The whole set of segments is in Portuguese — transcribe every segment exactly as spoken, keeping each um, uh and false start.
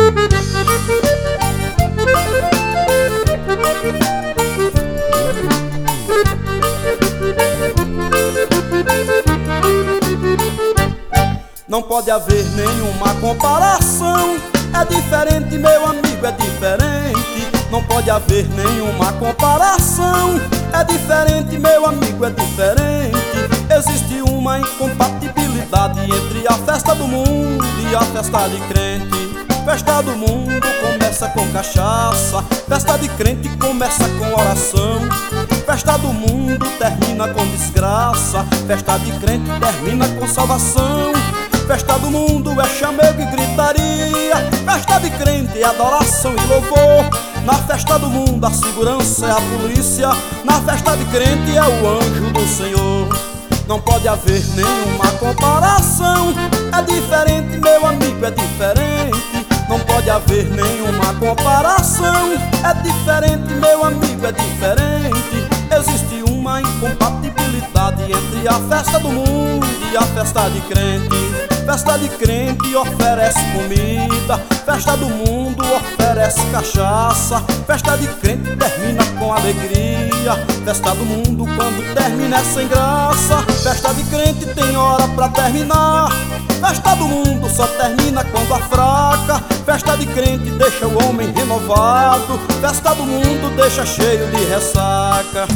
Não pode haver nenhuma comparação. É diferente, meu amigo, é diferente. Não pode haver nenhuma comparação. É diferente, meu amigo, é diferente. Existe uma incompatibilidade entre a festa do mundo e a festa de crente. Festa do mundo começa com cachaça, festa de crente começa com oração. Festa do mundo termina com desgraça, festa de crente termina com salvação. Festa do mundo é chamego e gritaria, festa de crente é adoração e louvor. Na festa do mundo a segurança é a polícia, na festa de crente é o anjo do Senhor. Não pode haver nenhuma comparação. É diferente, meu amigo, é diferente. Não pode haver nenhuma comparação. É diferente, meu amigo, é diferente. Existe uma incompatibilidade entre a festa do mundo e a festa de crente. Festa de crente oferece comida, festa do mundo oferece cachaça. Festa de crente termina com alegria, festa do mundo quando termina é sem graça. Festa de crente tem hora pra terminar, festa do mundo só termina quando afraca. Festa de crente deixa o homem renovado, festa do mundo deixa cheio de ressaca.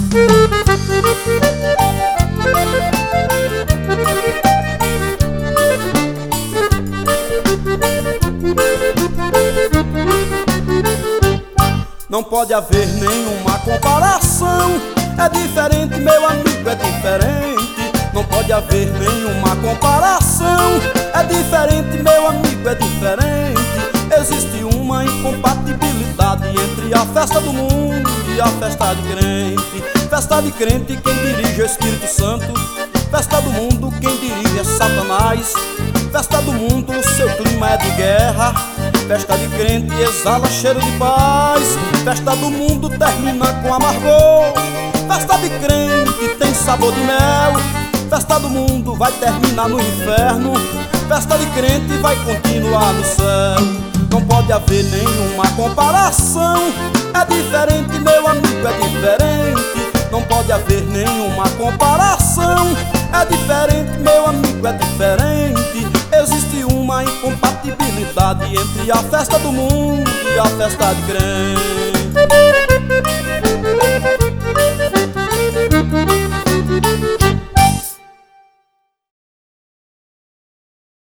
Não pode haver nenhuma comparação. É diferente, meu amigo, é diferente. Não pode haver nenhuma comparação. É diferente, meu amigo, é diferente. Existe uma incompatibilidade entre a festa do mundo e a festa de crente. Festa de crente quem dirige é o Espírito Santo, festa do mundo quem dirige é Satanás. Festa do mundo o seu clima é de guerra, festa de crente exala cheiro de paz. Festa do mundo termina com amargor, festa de crente tem sabor de mel. Festa do mundo vai terminar no inferno, festa de crente vai continuar no céu. Não pode haver nenhuma comparação. É diferente, meu amigo, é diferente. Não pode haver nenhuma comparação. É diferente, meu amigo, é diferente. Existe uma incompatibilidade entre a festa do mundo e a festa de crente.